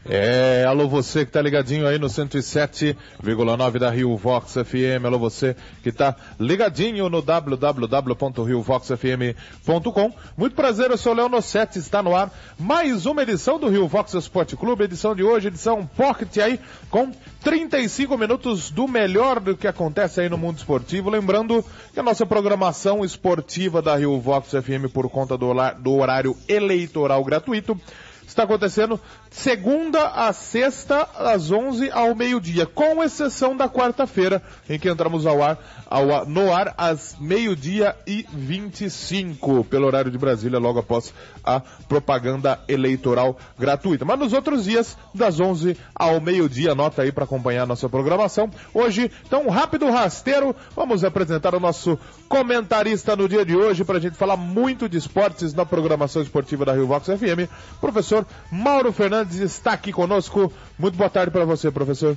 Alô você que tá ligadinho aí no 107,9 da Rio Vox FM, alô você que tá ligadinho no www.riovoxfm.com. Muito prazer, eu sou o Léo Nossetti, está no ar mais uma edição do Rio Vox Esporte Clube, edição de hoje, edição Pocket aí, com 35 minutos do melhor do que acontece aí no mundo esportivo. Lembrando que a nossa programação esportiva da Rio Vox FM, por conta do horário eleitoral gratuito, está acontecendo segunda a sexta, às 11 ao meio-dia, com exceção da quarta-feira, em que entramos no ar às meio-dia e 25, pelo horário de Brasília, logo após a propaganda eleitoral gratuita. Mas nos outros dias, das 11 ao meio-dia, anota aí para acompanhar a nossa programação. Hoje, então, um rápido rasteiro, vamos apresentar o nosso comentarista no dia de hoje, para a gente falar muito de esportes na programação esportiva da Rio Vox FM. Professor Mauro Fernandes está aqui conosco. Muito boa tarde para você, professor.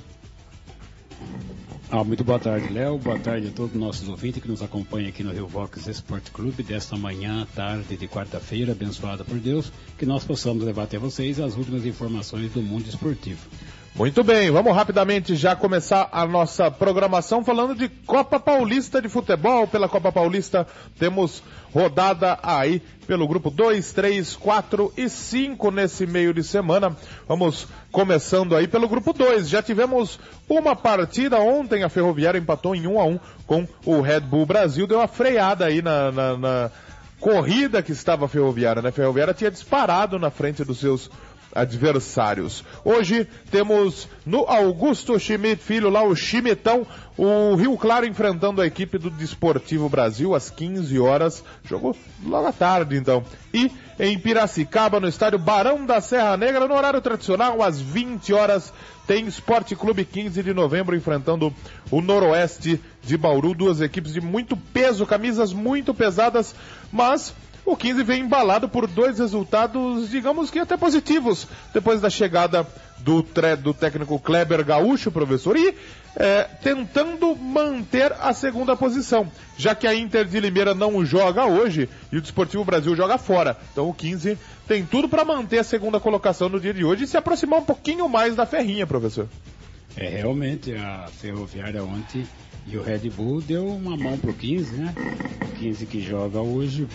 Muito boa tarde, Léo. Boa tarde a todos os nossos ouvintes que nos acompanham aqui no Rio Vox Esporte Clube, desta manhã, tarde de quarta-feira, abençoada por Deus, que nós possamos levar até vocês as últimas informações do mundo esportivo. Muito bem, vamos rapidamente já começar a nossa programação falando de Copa Paulista de Futebol. Pela Copa Paulista temos rodada aí pelo grupo 2, 3, 4 e 5 nesse meio de semana. Vamos começando aí pelo grupo 2. Já tivemos uma partida ontem, a Ferroviária empatou em 1-1 com o Red Bull Brasil. Deu uma freada aí na corrida que estava a Ferroviária, né? A Ferroviária tinha disparado na frente dos seus adversários. Hoje temos no Augusto Schmidt Filho, lá o Chimitão, o Rio Claro enfrentando a equipe do Desportivo Brasil às 15 horas, jogo logo à tarde então. E em Piracicaba, no estádio Barão da Serra Negra, no horário tradicional, às 20 horas, tem Esporte Clube 15 de novembro enfrentando o Noroeste de Bauru, duas equipes de muito peso, camisas muito pesadas, mas o 15 vem embalado por dois resultados, digamos que até positivos, depois da chegada do técnico Kleber Gaúcho, professor, e tentando manter a segunda posição, já que a Inter de Limeira não joga hoje e o Desportivo Brasil joga fora. Então o 15 tem tudo para manter a segunda colocação no dia de hoje e se aproximar um pouquinho mais da Ferrinha, professor. Realmente, a Ferroviária ontem e o Red Bull deu uma mão pro 15, né? O 15 que joga hoje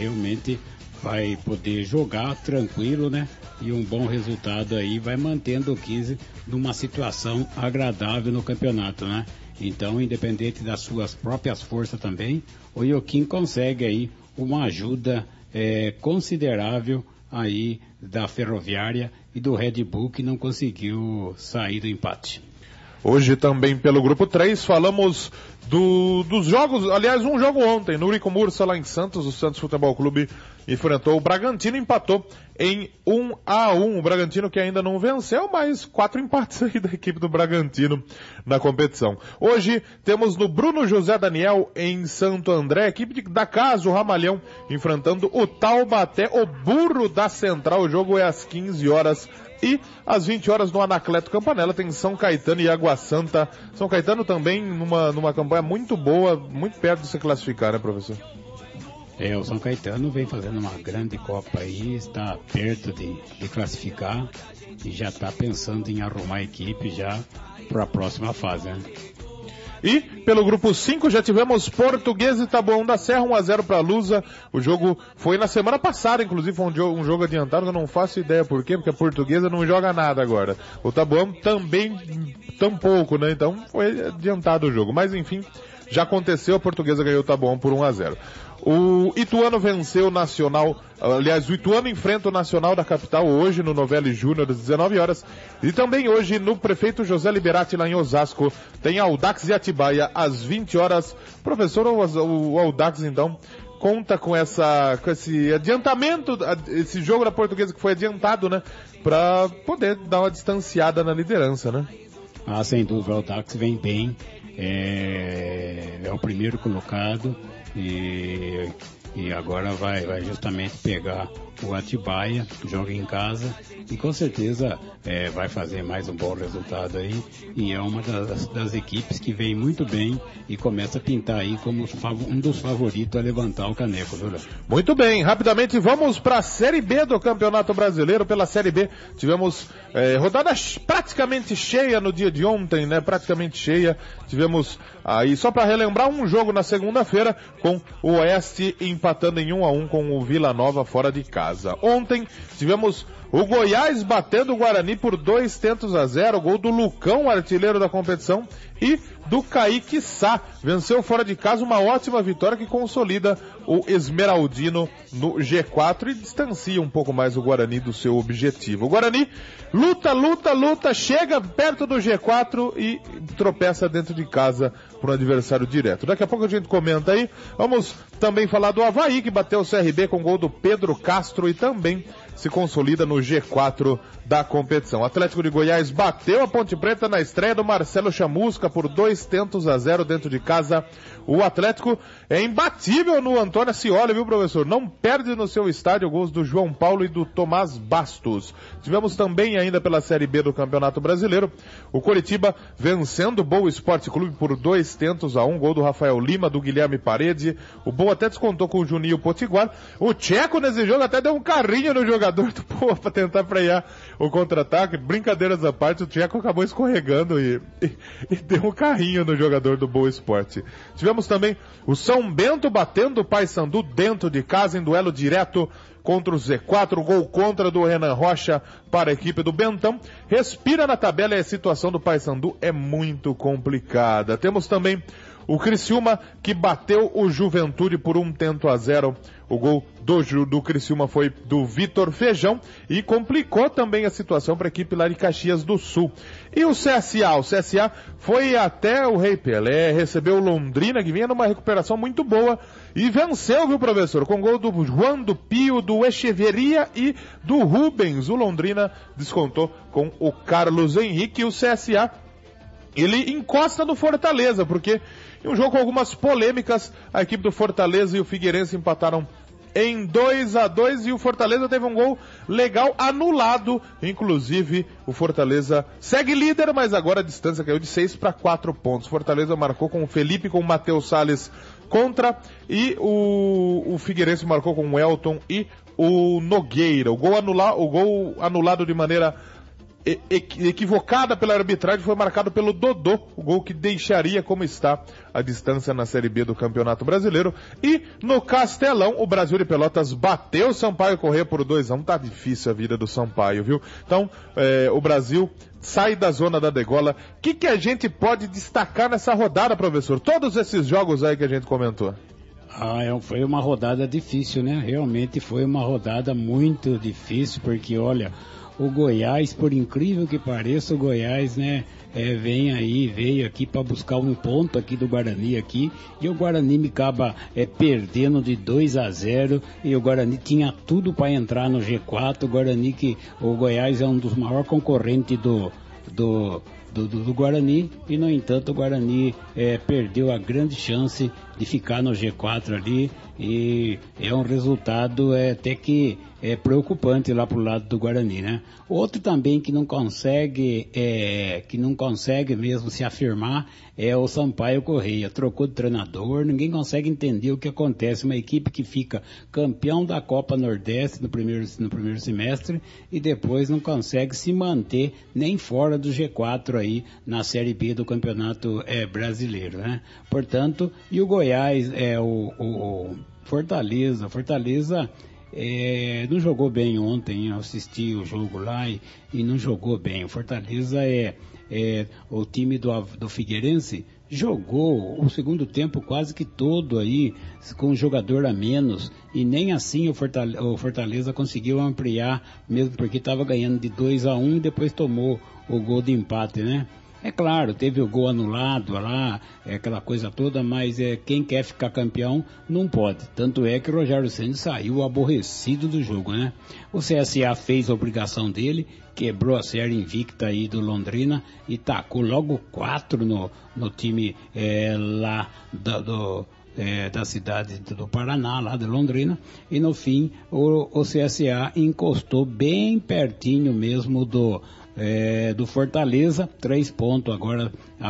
vai poder jogar tranquilo, né? E um bom resultado aí vai mantendo o 15 numa situação agradável no campeonato, né? Então, independente das suas próprias forças também, o Ioquim consegue aí uma ajuda considerável aí da Ferroviária e do Red Bull, que não conseguiu sair do empate. Hoje também pelo grupo 3 falamos dos jogos, aliás um jogo ontem, no Urico Mursa lá em Santos, o Santos Futebol Clube enfrentou o Bragantino, empatou em 1-1, o Bragantino que ainda não venceu, mas 4 empates aí da equipe do Bragantino na competição. Hoje temos no Bruno José Daniel em Santo André, equipe da casa, o Ramalhão, enfrentando o Taubaté, o Burro da Central. O jogo é às 15 horas. E às 20 horas no Anacleto Campanella tem São Caetano e Água Santa. São Caetano também numa campanha muito boa, muito perto de se classificar, né, professor? O São Caetano vem fazendo uma grande Copa aí, está perto de classificar e já está pensando em arrumar a equipe já para a próxima fase, né? E pelo grupo 5 já tivemos Portuguesa e Taboão da Serra, 1-0 para a Lusa. O jogo foi na semana passada, inclusive foi um jogo adiantado, eu não faço ideia por quê, porque a Portuguesa não joga nada agora. O Taboão também, tampouco, né? Então foi adiantado o jogo. Mas enfim, já aconteceu, a Portuguesa ganhou o Taboão por 1-0. O Ituano venceu o Nacional, aliás, o Ituano enfrenta o Nacional da capital hoje no Novelli Júnior às 19 horas. E também hoje no Prefeito José Liberati lá em Osasco tem Audax e Atibaia às 20 horas. Professor, o Audax então conta com esse adiantamento, esse jogo da Portuguesa que foi adiantado, né? Pra poder dar uma distanciada na liderança, né? Sem dúvida, o Audax vem bem, é o primeiro colocado. E e agora vai justamente pegar o Atibaia, joga em casa e com certeza vai fazer mais um bom resultado aí, e é uma das equipes que vem muito bem e começa a pintar aí como um dos favoritos a levantar o caneco, viu, Léo? Muito bem, rapidamente vamos para a Série B do Campeonato Brasileiro. Pela Série B tivemos rodada praticamente cheia no dia de ontem, né? Praticamente cheia. Tivemos aí, só para relembrar, um jogo na segunda-feira com o Oeste empatando em 1-1 com o Vila Nova fora de casa. Ontem tivemos o Goiás batendo o Guarani por 2-0, gol do Lucão, artilheiro da competição, e do Kaique Sá. Venceu fora de casa, uma ótima vitória que consolida o Esmeraldino no G4 e distancia um pouco mais o Guarani do seu objetivo. O Guarani luta, chega perto do G4 e tropeça dentro de casa para um adversário direto. Daqui a pouco a gente comenta aí. Vamos também falar do Avaí, que bateu o CRB com gol do Pedro Castro e também se consolida no G4 da competição. O Atlético de Goiás bateu a Ponte Preta na estreia do Marcelo Chamusca por 2-0 dentro de casa. O Atlético é imbatível no Antônio Ascioli, viu, professor? Não perde no seu estádio gols do João Paulo e do Tomás Bastos. Tivemos também ainda pela Série B do Campeonato Brasileiro o Coritiba vencendo o Boa Esporte Clube por 2-1, gol do Rafael Lima, do Guilherme Parede. O Boa até descontou com o Juninho Potiguar. O Tcheco nesse jogo até deu um carrinho no jogador do Boa para tentar frear o contra-ataque. Brincadeiras à parte, o Tcheco acabou escorregando e deu um carrinho no jogador do Boa Esporte. Tivemos também o São Bento batendo o Paysandu dentro de casa em duelo direto contra o Z4, gol contra do Renan Rocha para a equipe do Bentão. Respira na tabela e a situação do Paysandu é muito complicada. Temos também o Criciúma que bateu o Juventude por 1-0. O gol do Criciúma foi do Vitor Feijão e complicou também a situação para a equipe lá de Caxias do Sul. E o CSA foi até o Rei Pelé, recebeu o Londrina, que vinha numa recuperação muito boa, e venceu, viu, professor? Com gol do Juan, do Pio, do Echeverria e do Rubens. O Londrina descontou com o Carlos Henrique. E o CSA, ele encosta no Fortaleza, porque em um jogo com algumas polêmicas, a equipe do Fortaleza e o Figueirense empataram em 2-2 e o Fortaleza teve um gol legal anulado. Inclusive, o Fortaleza segue líder, mas agora a distância caiu de 6 para 4 pontos. Fortaleza marcou com o Felipe, com o Matheus Salles contra, e o Figueirense marcou com o Elton e o Nogueira. O gol anulado de maneira equivocada pela arbitragem foi marcado pelo Dodô, o gol que deixaria como está a distância na Série B do Campeonato Brasileiro. E no Castelão, o Brasil de Pelotas bateu o Sampaio Corrêa por 2-1. Tá difícil a vida do Sampaio, viu? Então, o Brasil sai da zona da degola. O que a gente pode destacar nessa rodada, professor? Todos esses jogos aí que a gente comentou. Foi uma rodada difícil, né? Realmente foi uma rodada muito difícil, porque olha, o Goiás, por incrível que pareça, o Goiás, né, veio aqui para buscar um ponto aqui do Guarani aqui, e o Guarani me acaba perdendo de 2-0, e o Guarani tinha tudo para entrar no G4, o Goiás é um dos maiores concorrentes do Guarani, e no entanto o Guarani perdeu a grande chance de ficar no G4 ali, e é um resultado até que preocupante lá pro lado do Guarani, né? Outro também que não consegue mesmo se afirmar é o Sampaio Corrêa. Trocou de treinador, ninguém consegue entender o que acontece. Uma equipe que fica campeão da Copa Nordeste no primeiro semestre e depois não consegue se manter nem fora do G4 aí na Série B do Campeonato Brasileiro, né? Portanto, e o Goiás, o Fortaleza não jogou bem ontem. Eu assisti o jogo lá e não jogou bem. O Fortaleza o time do Figueirense jogou o segundo tempo quase que todo aí com um jogador a menos, e nem assim o Fortaleza conseguiu ampliar, mesmo porque estava ganhando de 2-1 e depois tomou o gol de empate, né? É claro, teve o gol anulado lá, aquela coisa toda, mas quem quer ficar campeão não pode. Tanto é que o Rogério Ceni saiu aborrecido do jogo, né? O CSA fez a obrigação dele, quebrou a série invicta aí do Londrina e tacou logo 4 no time lá da cidade do Paraná, lá de Londrina, e no fim o CSA encostou bem pertinho mesmo do Fortaleza, 3 pontos agora,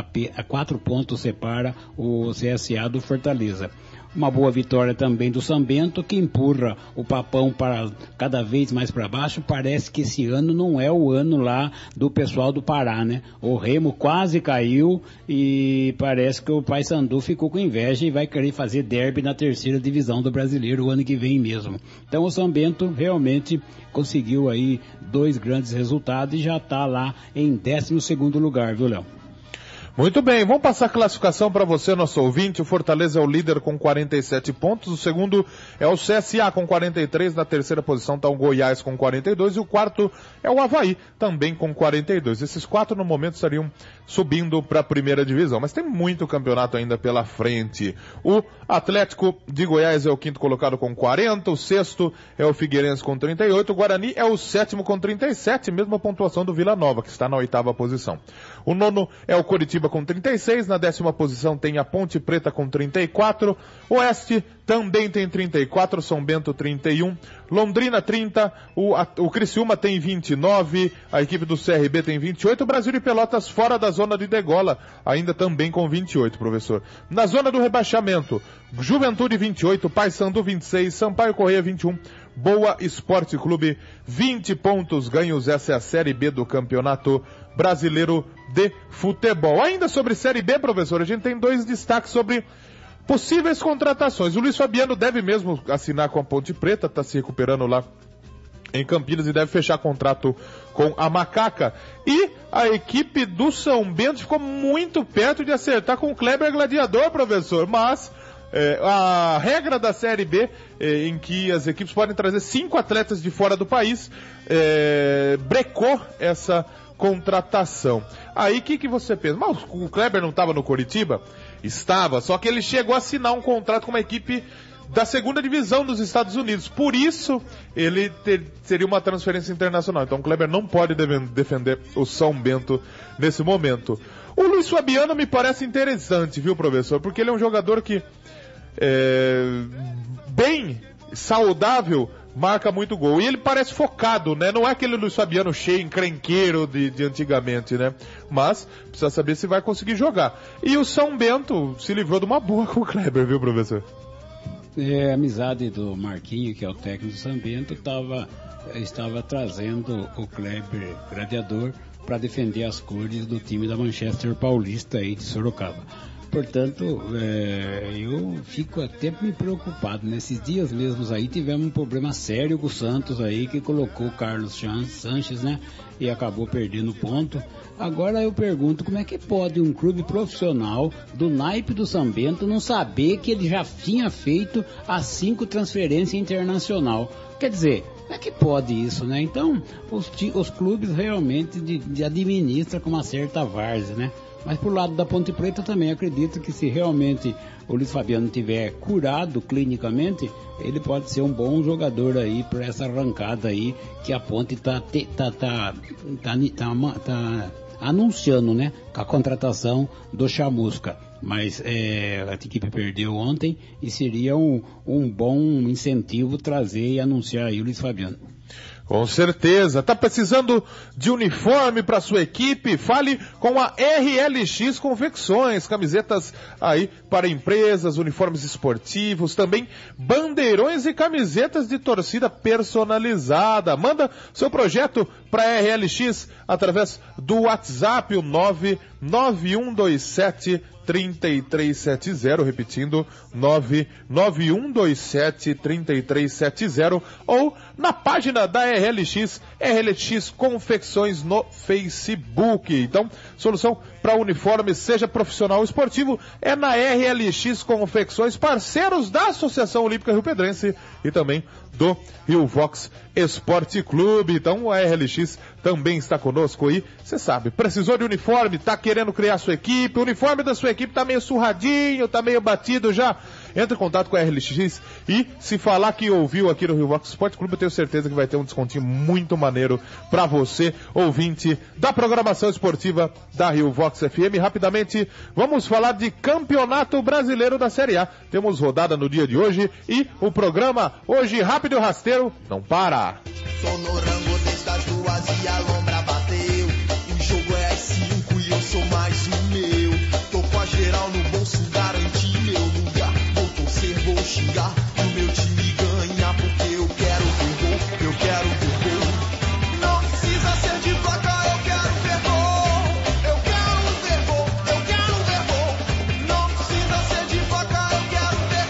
4 pontos separa o CSA do Fortaleza. Uma boa vitória também do São Bento, que empurra o Papão para cada vez mais para baixo. Parece que esse ano não é o ano lá do pessoal do Pará, né? O Remo quase caiu e parece que o Paysandu ficou com inveja e vai querer fazer derby na 3ª divisão do Brasileiro o ano que vem mesmo. Então o São Bento realmente conseguiu aí 2 grandes resultados e já está lá em 12º lugar, viu, Léo? Muito bem, vamos passar a classificação para você, nosso ouvinte. O Fortaleza é o líder com 47 pontos, o segundo é o CSA com 43, na 3ª posição está o Goiás com 42 e o 4º é o Avaí, também com 42. Esses 4 no momento estariam subindo para a 1ª divisão, mas tem muito campeonato ainda pela frente. O Atlético de Goiás é o 5º colocado com 40, o 6º é o Figueirense com 38, o Guarani é o 7º com 37, mesma pontuação do Vila Nova, que está na 8ª posição. O 9º é o Coritiba com 36, na 10ª posição tem a Ponte Preta com 34, Oeste também tem 34, São Bento 31, Londrina 30, o Criciúma tem 29, a equipe do CRB tem 28, o Brasil de Pelotas fora da zona de degola, ainda também com 28, professor. Na zona do rebaixamento, Juventude 28, Paysandu 26, Sampaio Corrêa 21, Boa Esporte Clube 20 pontos ganhos, essa é a Série B do Campeonato Brasileiro de Futebol. Ainda sobre Série B, professor, a gente tem 2 destaques sobre possíveis contratações. O Luiz Fabiano deve mesmo assinar com a Ponte Preta, está se recuperando lá em Campinas e deve fechar contrato com a Macaca. E a equipe do São Bento ficou muito perto de acertar com o Kleber Gladiador, professor, mas a regra da Série B, em que as equipes podem trazer 5 atletas de fora do país, brecou essa contratação. Aí o que você pensa? Mas o Kleber não estava no Coritiba? Estava, só que ele chegou a assinar um contrato com uma equipe da 2ª divisão dos Estados Unidos. Por isso, ele seria uma transferência internacional. Então o Kleber não pode defender o São Bento nesse momento. O Luiz Fabiano me parece interessante, viu, professor? Porque ele é um jogador que bem saudável, marca muito gol. E ele parece focado, né? Não é aquele Luiz Fabiano cheio, encrenqueiro de antigamente, né? Mas precisa saber se vai conseguir jogar. E o São Bento se livrou de uma boa com o Kleber, viu, professor? A amizade do Marquinho, que é o técnico do São Bento, estava trazendo o Kleber Gladiador para defender as cores do time da Manchester Paulista aí de Sorocaba. Portanto, eu fico até me preocupado. Nesses dias mesmos aí tivemos um problema sério com o Santos aí, que colocou o Carlos Sanches, né? E acabou perdendo ponto. Agora eu pergunto, como é que pode um clube profissional do naipe do São Bento não saber que ele já tinha feito as 5 transferências internacional? Quer dizer, como é que pode isso, né? Então, os clubes realmente administram com uma certa várzea, né? Mas por lado da Ponte Preta também acredito que se realmente o Luiz Fabiano tiver curado clinicamente, ele pode ser um bom jogador aí para essa arrancada aí que a Ponte tá anunciando, né? Com a contratação do Chamusca. Mas a equipe perdeu ontem e seria um bom incentivo trazer e anunciar aí o Luiz Fabiano. Com certeza. Tá precisando de uniforme para sua equipe? Fale com a RLX Confecções. Camisetas aí para empresas, uniformes esportivos, também bandeirões e camisetas de torcida personalizada. Manda seu projeto para a RLX através do WhatsApp, o 99127 3370, repetindo, 991273370, ou na página da RLX Confecções no Facebook. Então, solução para uniforme, seja profissional ou esportivo, é na RLX Confecções, parceiros da Associação Olímpica Riopedrense e também do Rio Vox Esporte Clube. Então a RLX também está conosco aí. Você sabe, precisou de uniforme, tá querendo criar sua equipe, o uniforme da sua equipe tá meio surradinho, tá meio batido já. entre em contato com a RLX e se falar que ouviu aqui no Rio Vox Esporte Clube, eu tenho certeza que vai ter um descontinho muito maneiro para você, ouvinte da programação esportiva da Rio Vox FM. Rapidamente, vamos falar de Campeonato Brasileiro da Série A. Temos rodada no dia de hoje e o programa hoje rápido e rasteiro não para. Sonorango destas duas e a lombra bateu. O jogo é às 5 e eu sou mais um meu. Tô com a geral no bolso, garanti meu lugar. Vou torcer, vou xingar, e o meu time ganha. Porque eu quero ver gol, eu quero ver gol. Não precisa ser de placa, eu quero ver gol. Eu quero ver gol, eu quero ver gol. Não precisa ser de placa, eu quero ver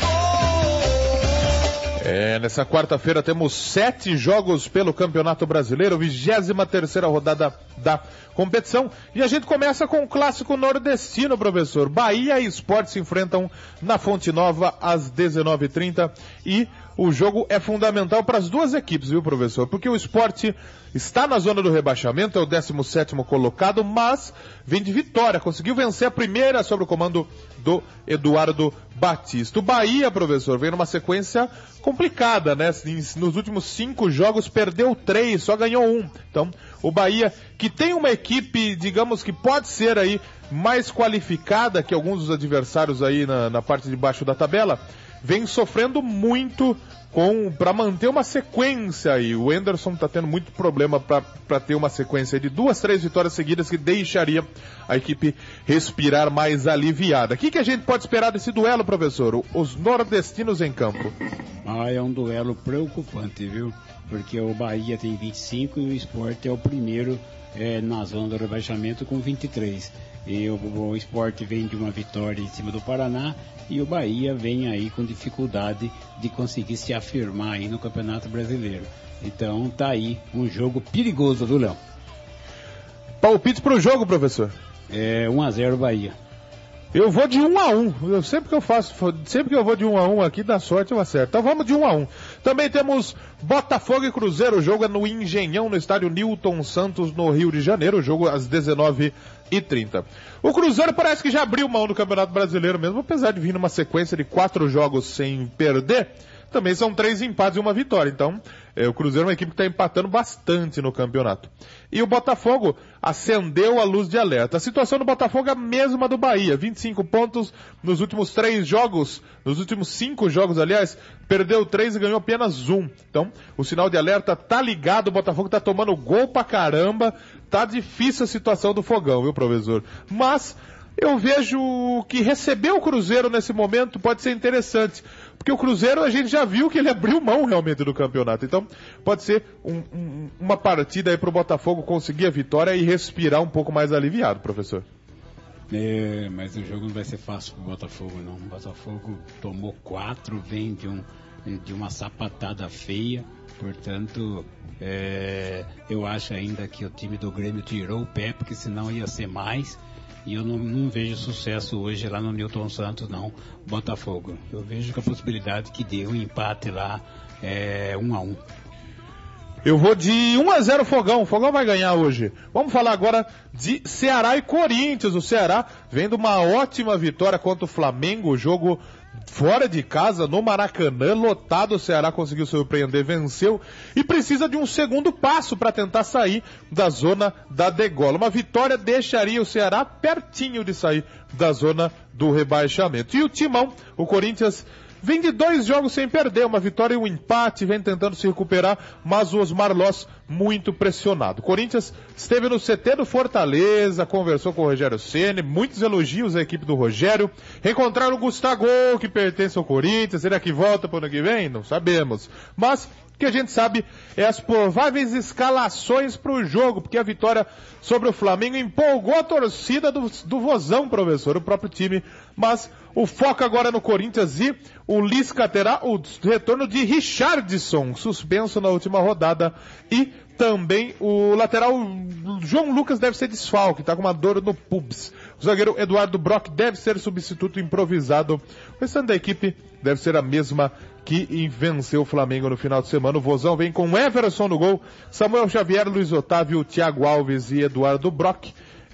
gol. Nessa quarta-feira temos 7 jogos pelo Campeonato Brasileiro, 23ª rodada da competição. E a gente começa com o clássico nordestino, professor. Bahia e Sport se enfrentam na Fonte Nova às 19h30 e o jogo é fundamental para as duas equipes, viu, professor? Porque o Sport está na zona do rebaixamento, é o 17º colocado, mas vem de vitória, conseguiu vencer a primeira sobre o comando do Eduardo Batista. O Bahia, professor, vem numa sequência complicada, né? Nos últimos 5 jogos perdeu 3, só ganhou 1. Então, o Bahia, que tem uma equipe, digamos que pode ser aí mais qualificada que alguns dos adversários aí na parte de baixo da tabela, vem sofrendo muito para manter uma sequência aí. O Anderson está tendo muito problema para ter uma sequência de 2, 3 vitórias seguidas que deixaria a equipe respirar mais aliviada. O que a gente pode esperar desse duelo, professor? Os nordestinos em campo. É um duelo preocupante, viu? Porque o Bahia tem 25 e o Sport é o primeiro na zona do rebaixamento com 23. E o Sport vem de uma vitória em cima do Paraná e o Bahia vem aí com dificuldade de conseguir se afirmar aí no Campeonato Brasileiro. Então tá aí um jogo perigoso do Leão. Palpite pro jogo, professor? 1-0 Bahia. Eu vou de 1-1. Sempre que eu vou de 1-1 aqui, dá sorte eu acerto. Então vamos de 1-1. Também temos Botafogo e Cruzeiro. O jogo é no Engenhão, no estádio Newton Santos, no Rio de Janeiro. O jogo às 19h30. O Cruzeiro parece que já abriu mão do Campeonato Brasileiro mesmo, apesar de vir numa sequência de 4 jogos sem perder. Também são 3 empates e 1 vitória. Então, o Cruzeiro é uma equipe que está empatando bastante no campeonato. E o Botafogo acendeu a luz de alerta. A situação do Botafogo é a mesma do Bahia. 25 pontos nos últimos 3 jogos. Nos últimos 5 jogos, aliás, perdeu 3 e ganhou apenas 1. Então, o sinal de alerta tá ligado. O Botafogo tá tomando gol pra caramba. Tá difícil a situação do Fogão, viu, professor? Mas eu vejo que receber o Cruzeiro nesse momento pode ser interessante. Porque o Cruzeiro a gente já viu que ele abriu mão realmente do campeonato. Então pode ser uma partida aí pro Botafogo conseguir a vitória e respirar um pouco mais aliviado, professor. Mas o jogo não vai ser fácil pro Botafogo, não. O Botafogo tomou 4, vem de uma sapatada feia. Portanto, eu acho ainda que o time do Grêmio tirou o pé, porque senão ia ser mais. E eu não vejo sucesso hoje lá no Newton Santos, não, Botafogo. Eu vejo que a possibilidade que deu um empate lá é 1-1. Eu vou de 1-0 Fogão. O Fogão vai ganhar hoje. Vamos falar agora de Ceará e Corinthians. O Ceará vem de uma ótima vitória contra o Flamengo. O jogo fora de casa, no Maracanã, lotado. O Ceará conseguiu surpreender, venceu e precisa de um segundo passo para tentar sair da zona da degola. Uma vitória deixaria o Ceará pertinho de sair da zona do rebaixamento. E o Timão, o Corinthians, vem de 2 jogos sem perder, uma vitória e um empate, vem tentando se recuperar, mas o Osmar Loss muito pressionado. O Corinthians esteve no CT do Fortaleza, conversou com o Rogério Ceni, muitos elogios à equipe do Rogério, reencontraram o Gustavo, que pertence ao Corinthians, será que volta para o ano que vem? Não sabemos, mas o que a gente sabe é as prováveis escalações para o jogo, porque a vitória sobre o Flamengo empolgou a torcida do Vozão, professor, o próprio time, mas o foco agora é no Corinthians e o Lisca terá o retorno de Richardson, suspenso na última rodada, e também o lateral João Lucas deve ser desfalque, tá com uma dor no pubis. O zagueiro Eduardo Brock deve ser substituto improvisado. O restante da equipe deve ser a mesma que venceu o Flamengo no final de semana. O Vozão vem com Everson no gol, Samuel Xavier, Luiz Otávio, Thiago Alves e Eduardo Brock.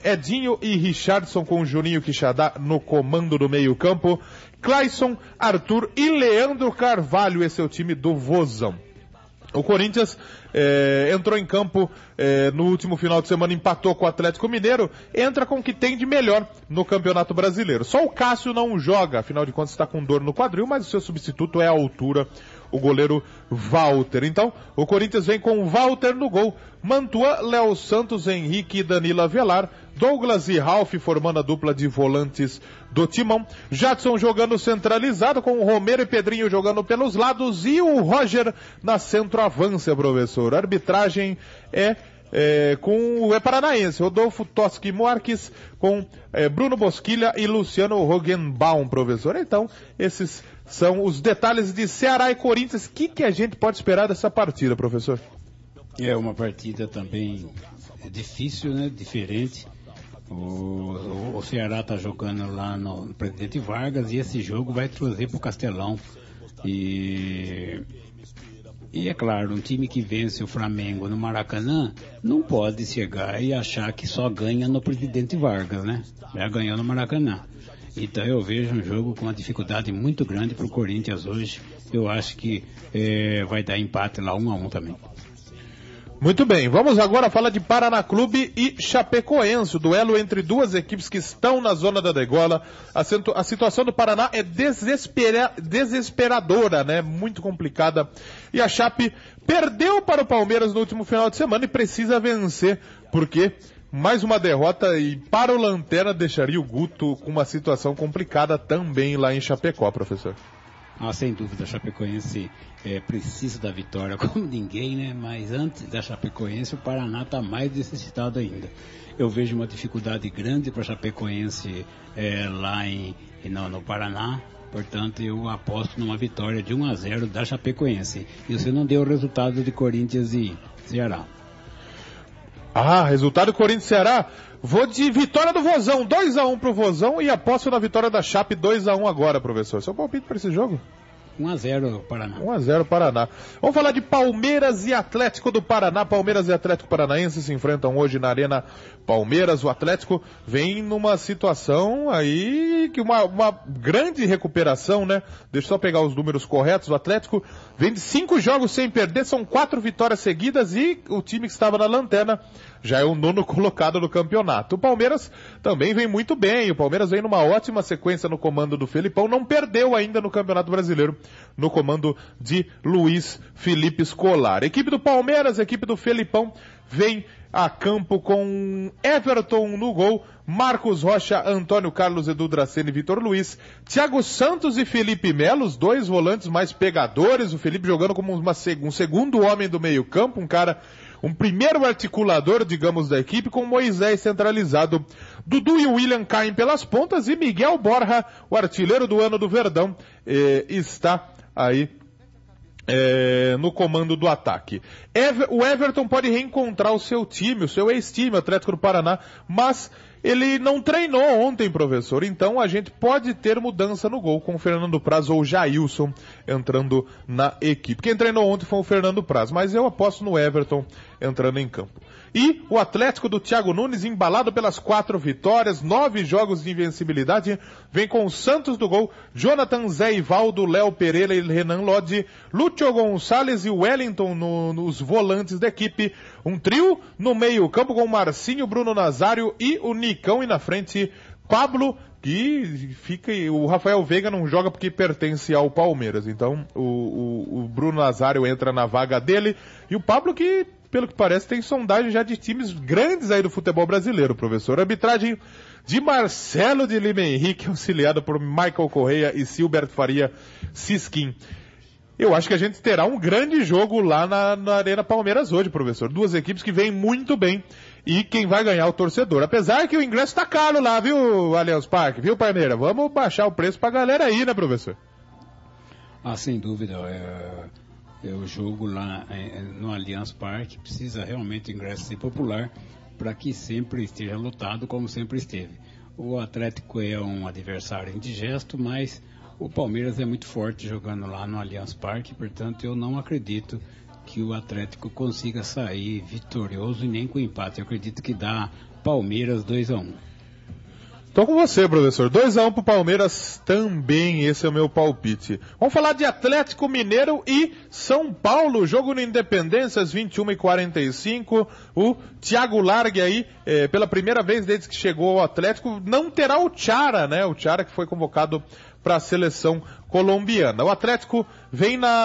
Edinho e Richardson com Juninho Quixadá no comando do meio campo. Clayson, Arthur e Leandro Carvalho, esse é o time do Vozão. O Corinthians entrou em campo no último final de semana, empatou com o Atlético Mineiro, entra com o que tem de melhor no Campeonato Brasileiro. Só o Cássio não joga, afinal de contas está com dor no quadril, mas o seu substituto é a altura, o goleiro Walter. Então, o Corinthians vem com o Walter no gol, Mantua, Léo Santos, Henrique e Danilo Avelar, Douglas e Ralf formando a dupla de volantes do timão, Jadson jogando centralizado com o Romero e Pedrinho jogando pelos lados e o Roger na centroavância, professor. A arbitragem é paranaense, Rodolfo Toschi Marques com Bruno Bosquilha e Luciano Rogenbaum, professor. Então, esses são os detalhes de Ceará e Corinthians. O que a gente pode esperar dessa partida, professor? É uma partida também difícil, né? Diferente. O Ceará está jogando lá no Presidente Vargas e esse jogo vai trazer para o Castelão. E é claro, um time que vence o Flamengo no Maracanã não pode chegar e achar que só ganha no Presidente Vargas, né? Vai ganhar no Maracanã. Então eu vejo um jogo com uma dificuldade muito grande para o Corinthians hoje. Eu acho que vai dar empate lá 1-1 também. Muito bem, vamos agora falar de Paraná Clube e Chapecoense, o duelo entre duas equipes que estão na zona da degola. A situação do Paraná é desesperadora, né? Muito complicada. E a Chape perdeu para o Palmeiras no último final de semana e precisa vencer, porque mais uma derrota e para o Lanterna deixaria o Guto com uma situação complicada também lá em Chapecó, professor. Sem dúvida, a Chapecoense precisa da vitória como ninguém, né? Mas antes da Chapecoense, o Paraná está mais necessitado ainda. Eu vejo uma dificuldade grande para a Chapecoense lá no Paraná. Portanto, eu aposto numa vitória de 1-0 da Chapecoense. E você não deu o resultado de Corinthians e Ceará. Resultado Corinthians e Ceará. Vou de vitória do Vozão, 2-1 pro Vozão e aposto na vitória da Chape 2-1 agora, professor. Seu palpite para esse jogo? 1-0 Paraná. 1-0 Paraná. Vamos falar de Palmeiras e Atlético do Paraná. Palmeiras e Atlético Paranaense se enfrentam hoje na Arena Palmeiras. O Atlético vem numa situação aí que uma grande recuperação, né? Deixa eu só pegar os números corretos. O Atlético vem de 5 jogos sem perder, são 4 vitórias seguidas e o time que estava na lanterna já é o 9º colocado no campeonato. O Palmeiras também vem muito bem. O Palmeiras vem numa ótima sequência no comando do Felipão. Não perdeu ainda no Campeonato Brasileiro no comando de Luiz Felipe Scolari. Equipe do Palmeiras, equipe do Felipão vem a campo com Everton no gol, Marcos Rocha, Antônio Carlos, Edu Draceni e Vitor Luiz, Thiago Santos e Felipe Melo, os dois volantes mais pegadores, o Felipe jogando como um segundo homem do meio campo, um primeiro articulador, digamos, da equipe, com Moisés centralizado. Dudu e William caem pelas pontas e Miguel Borja, o artilheiro do ano do Verdão, está aí no comando do ataque. O Everton pode reencontrar o seu time, o seu ex-time, o Atlético do Paraná, mas ele não treinou ontem, professor, então a gente pode ter mudança no gol com o Fernando Praz ou o Jailson entrando na equipe. Quem treinou ontem foi o Fernando Praz, mas eu aposto no Everton entrando em campo. E o Atlético do Thiago Nunes, embalado pelas 4 vitórias, 9 jogos de invencibilidade, vem com o Santos do gol, Jonathan, Zé Ivaldo, Léo Pereira e Renan Lodi, Lúcio Gonçalves e Wellington nos volantes da equipe, um trio no meio campo com o Marcinho, Bruno Nazário e o Nicão, e na frente Pablo, o Rafael Veiga não joga porque pertence ao Palmeiras, então o Bruno Nazário entra na vaga dele, e o Pablo que, pelo que parece, tem sondagem já de times grandes aí do futebol brasileiro, professor. Arbitragem de Marcelo de Lima Henrique, auxiliado por Michael Correia e Silberto Faria Siskin. Eu acho que a gente terá um grande jogo lá na Arena Palmeiras hoje, professor. Duas equipes que vêm muito bem e quem vai ganhar é o torcedor. Apesar que o ingresso tá caro lá, viu, Allianz Parque? Viu, Palmeira? Vamos baixar o preço pra galera aí, né, professor? Sem dúvida. O jogo lá no Allianz Parque precisa realmente o ingresso ser popular para que sempre esteja lotado como sempre esteve. O Atlético é um adversário indigesto, mas o Palmeiras é muito forte jogando lá no Allianz Parque, portanto eu não acredito que o Atlético consiga sair vitorioso e nem com empate. Eu acredito que dá Palmeiras 2-1. Tô com você, professor. 2-1 pro Palmeiras também, esse é o meu palpite. Vamos falar de Atlético Mineiro e São Paulo, jogo no Independência, às 21h45. O Thiago Largue aí, pela primeira vez desde que chegou ao Atlético, não terá o Chara, né? O Chara que foi convocado para a seleção colombiana. O Atlético vem na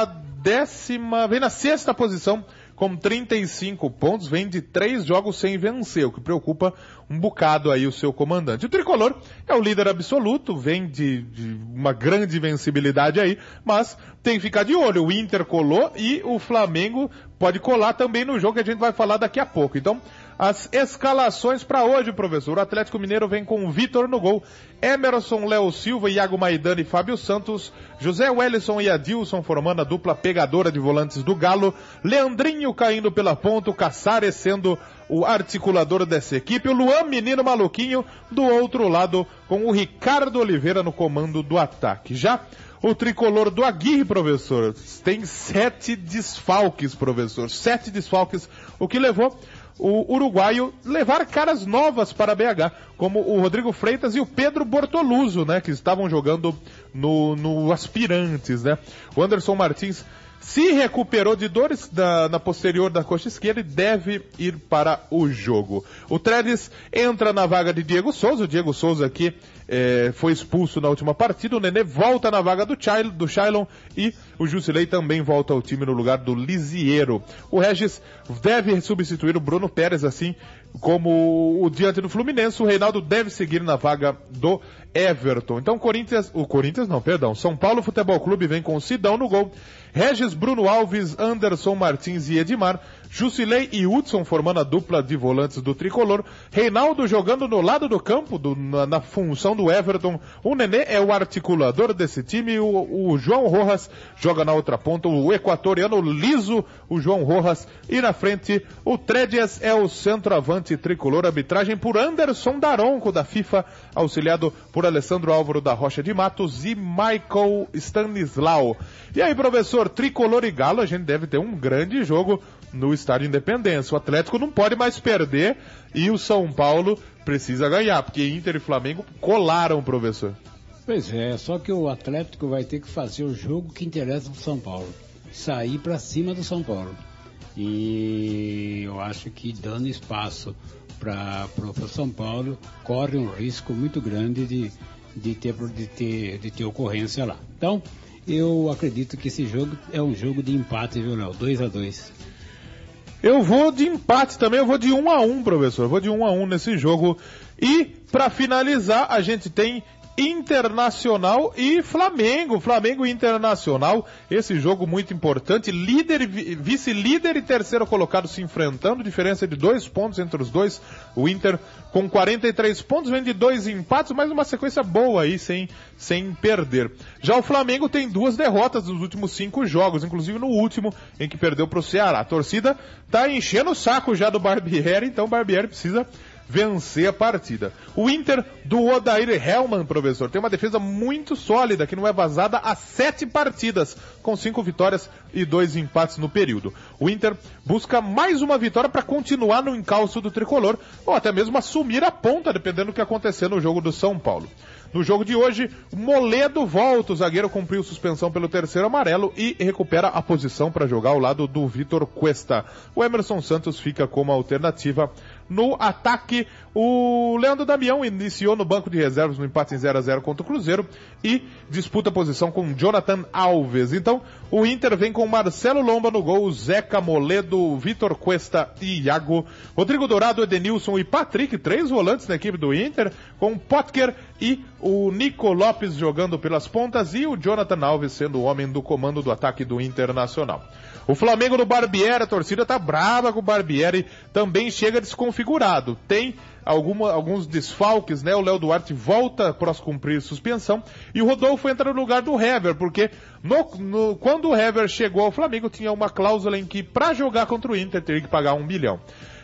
sexta posição, com 35 pontos, vem de 3 jogos sem vencer, o que preocupa um bocado aí o seu comandante. O Tricolor é o líder absoluto, vem de uma grande vencibilidade aí, mas tem que ficar de olho. O Inter colou e o Flamengo pode colar também no jogo que a gente vai falar daqui a pouco. Então, as escalações para hoje, professor. O Atlético Mineiro vem com o Vitor no gol, Emerson, Léo Silva, Iago Maidana e Fábio Santos, José Wellison e Adilson formando a dupla pegadora de volantes do Galo, Leandrinho caindo pela ponta, o Caçares sendo o articulador dessa equipe, o Luan Menino Maluquinho do outro lado com o Ricardo Oliveira no comando do ataque. Já o tricolor do Aguirre, professor, tem 7 desfalques, professor, 7 desfalques, o que levou o uruguaio levar caras novas para BH, como o Rodrigo Freitas e o Pedro Bortoluso, né, que estavam jogando no Aspirantes, né. O Anderson Martins se recuperou de dores na posterior da coxa esquerda e deve ir para o jogo. O Tredes entra na vaga de Diego Souza, o Diego Souza aqui foi expulso na última partida, o Nenê volta na vaga do Shailon e o Jusilei também volta ao time no lugar do Lisiero. O Regis deve substituir o Bruno Pérez, assim como o diante do Fluminense. O Reinaldo deve seguir na vaga do Everton. Então São Paulo Futebol Clube vem com o Sidão no gol, Regis, Bruno Alves, Anderson Martins e Edmar, Jusilei e Hudson formando a dupla de volantes do tricolor, Reinaldo jogando no lado do campo, na função do Everton, o Nenê é o articulador desse time, o João Rojas joga na outra ponta, o equatoriano liso, o João Rojas, e na frente o Tredes é o centroavante tricolor, arbitragem por Anderson Daronco da FIFA, auxiliado por Alessandro Álvaro da Rocha de Matos e Michael Stanislau. E aí, professor, tricolor e Galo, a gente deve ter um grande jogo no Estádio Independência. O Atlético não pode mais perder e o São Paulo precisa ganhar, porque Inter e Flamengo colaram, professor. Pois é, só que o Atlético vai ter que fazer o jogo que interessa pro São Paulo, sair para cima do São Paulo. E eu acho que dando espaço para o São Paulo, corre um risco muito grande de ter ocorrência lá. Então, eu acredito que esse jogo é um jogo de empate, viu, Léo? 2-2. Eu vou de empate também, eu vou de 1-1, professor. Eu vou de 1-1 nesse jogo. E, para finalizar, a gente tem Internacional e Flamengo. Flamengo e Internacional, esse jogo muito importante. Vice-líder e terceiro colocado se enfrentando, diferença de 2 pontos entre os dois. O Inter com 43 pontos, vem de 2 empates, mas uma sequência boa aí, sem perder. Já o Flamengo tem 2 derrotas nos últimos 5 jogos, inclusive no último, em que perdeu para o Ceará. A torcida tá enchendo o saco já do Barbieri, então o Barbieri precisa vencer a partida. O Inter do Odair Hellmann, professor, tem uma defesa muito sólida, que não é vazada há 7 partidas, com 5 vitórias e 2 empates no período. O Inter busca mais uma vitória para continuar no encalço do tricolor, ou até mesmo assumir a ponta, dependendo do que acontecer no jogo do São Paulo. No jogo de hoje, Moledo volta, o zagueiro cumpriu suspensão pelo terceiro amarelo e recupera a posição para jogar ao lado do Vitor Cuesta. O Emerson Santos fica como alternativa no ataque. O Leandro Damião iniciou no banco de reservas no empate em 0-0 contra o Cruzeiro e disputa a posição com Jonathan Alves. Então, o Inter vem com Marcelo Lomba no gol, Zeca, Moledo, Vitor Cuesta e Iago, Rodrigo Dourado, Edenilson e Patrick, 3 volantes na equipe do Inter, com Potker e o Nico Lopes jogando pelas pontas e o Jonathan Alves sendo o homem do comando do ataque do Internacional. O Flamengo no Barbieri, a torcida tá brava com o Barbieri, também chega desconfigurado. Tem alguns desfalques, né? O Léo Duarte volta após cumprir suspensão e o Rodolfo entra no lugar do Hever, porque quando o Hever chegou ao Flamengo tinha uma cláusula em que para jogar contra o Inter teria que pagar 1 milhão.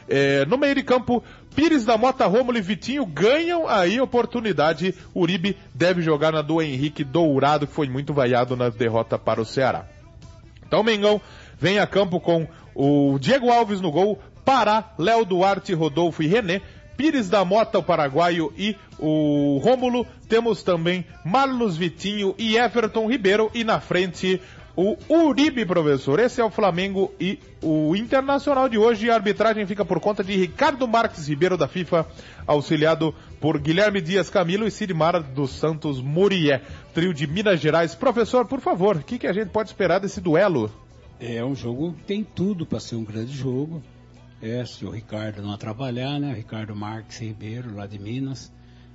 No meio de campo, Pires da Mota, Rômulo e Vitinho ganham aí oportunidade. Uribe deve jogar na do Henrique Dourado, que foi muito vaiado na derrota para o Ceará. Então o Mengão vem a campo com o Diego Alves no gol, Pará, Léo Duarte, Rodolfo e René, Pires da Mota, o paraguaio, e o Rômulo. Temos também Marlos Vitinho e Everton Ribeiro. E na frente, o Uribe, professor. Esse é o Flamengo e o Internacional de hoje. A arbitragem fica por conta de Ricardo Marques Ribeiro, da FIFA, auxiliado por Guilherme Dias Camilo e Sidmar dos Santos Murié, trio de Minas Gerais. Professor, por favor, o que a gente pode esperar desse duelo? É um jogo que tem tudo para ser um grande jogo. Se o Ricardo não atrapalhar, né? O Ricardo Marques Ribeiro, lá de Minas,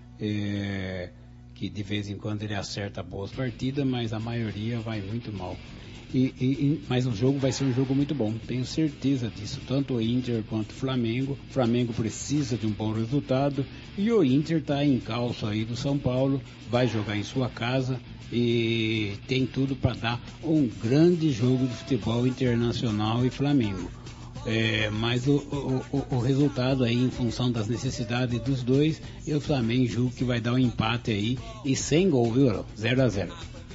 que de vez em quando ele acerta boas partidas, mas a maioria vai muito mal. Mas o jogo vai ser um jogo muito bom, tenho certeza disso. Tanto o Inter quanto o Flamengo. O Flamengo precisa de um bom resultado e o Inter está em calço aí do São Paulo, vai jogar em sua casa e tem tudo para dar um grande jogo de futebol, Internacional e Flamengo. Mas o resultado aí, em função das necessidades dos dois, eu também julgo que vai dar um empate aí e sem gol, viu? 0-0.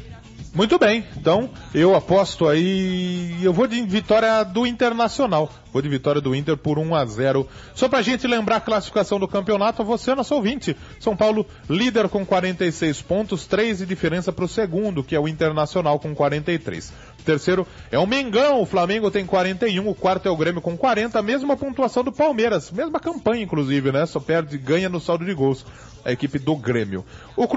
Muito bem, então eu aposto aí, eu vou de vitória do Internacional, vou de vitória do Inter por 1-0. Só pra gente lembrar a classificação do campeonato, a você, nosso ouvinte, São Paulo líder com 46 pontos, 3 de diferença pro segundo, que é o Internacional com 43. O terceiro é o Mengão, o Flamengo tem 41, o quarto é o Grêmio com 40, mesma pontuação do Palmeiras, mesma campanha inclusive, né, só perde, ganha no saldo de gols a equipe do Grêmio.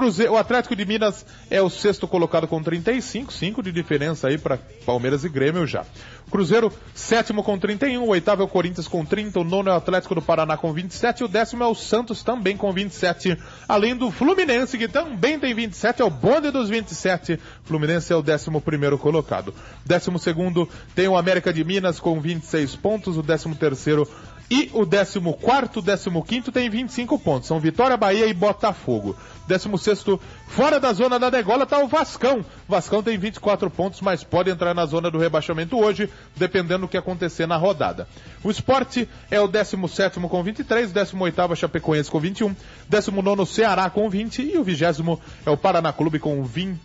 O Atlético de Minas é o sexto colocado com 35, 5 de diferença aí para Palmeiras e Grêmio já. O Cruzeiro, sétimo com 31, o oitavo é o Corinthians com 30, o nono é o Atlético do Paraná com 27, o décimo é o Santos também com 27, além do Fluminense, que também tem 27, é o bonde dos 27, Fluminense é o 11º colocado. 12º tem o América de Minas com 26 pontos, o 13º e o 14º, 15º tem 25 pontos. São Vitória, Bahia e Botafogo. 16º, fora da zona da degola, está o Vascão. Vascão tem 24 pontos, mas pode entrar na zona do rebaixamento hoje, dependendo do que acontecer na rodada. O Sport é o 17º com 23, 18º Chapecoense com 21, 19º Ceará com 20 e o 20º é o Paraná Clube com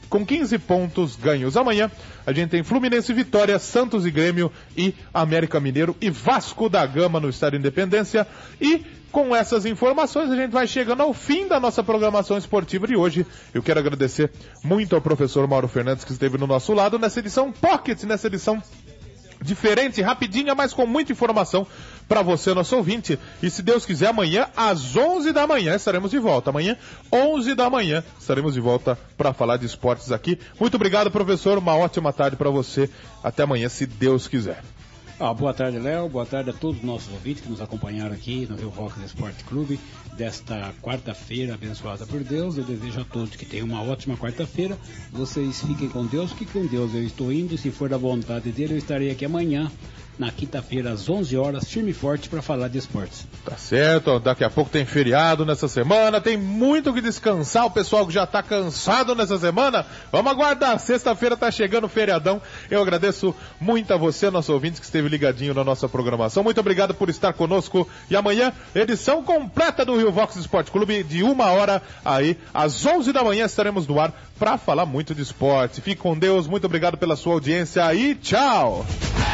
15 pontos ganhos. Amanhã a gente tem Fluminense, Vitória, Santos e Grêmio e América Mineiro e Vasco da Gama no Estádio Independência. E com essas informações a gente vai chegando ao fim da nossa programação esportiva de hoje. Eu quero agradecer muito ao professor Mauro Fernandes que esteve no nosso lado nessa edição Pocket, nessa edição diferente, rapidinha, mas com muita informação para você, nosso ouvinte. E se Deus quiser, amanhã às 11 da manhã estaremos de volta. Amanhã, 11 da manhã, estaremos de volta para falar de esportes aqui. Muito obrigado, professor. Uma ótima tarde para você. Até amanhã, se Deus quiser. Boa tarde, Léo. Boa tarde a todos os nossos ouvintes que nos acompanharam aqui no Rio Vox Esporte Clube desta quarta-feira abençoada por Deus. Eu desejo a todos que tenham uma ótima quarta-feira. Vocês fiquem com Deus, que com Deus eu estou indo. Se for da vontade dele, eu estarei aqui amanhã, na quinta-feira, às 11 horas, firme e forte para falar de esportes. Tá certo, daqui a pouco tem feriado nessa semana, tem muito que descansar, o pessoal que já tá cansado nessa semana, vamos aguardar, sexta-feira tá chegando o feriadão. Eu agradeço muito a você, nosso ouvinte, que esteve ligadinho na nossa programação, muito obrigado por estar conosco, e amanhã, edição completa do Rio Vox Esporte Clube, de 1h aí, às 11 da manhã estaremos no ar para falar muito de esporte. Fique com Deus, muito obrigado pela sua audiência e tchau!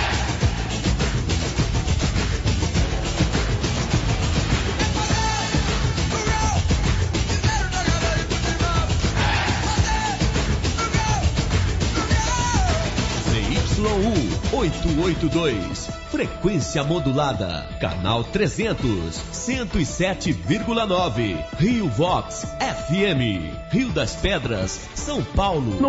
ZYU 882, frequência modulada, canal 300, 107,9, Rio Vox FM, Rio das Pedras, São Paulo.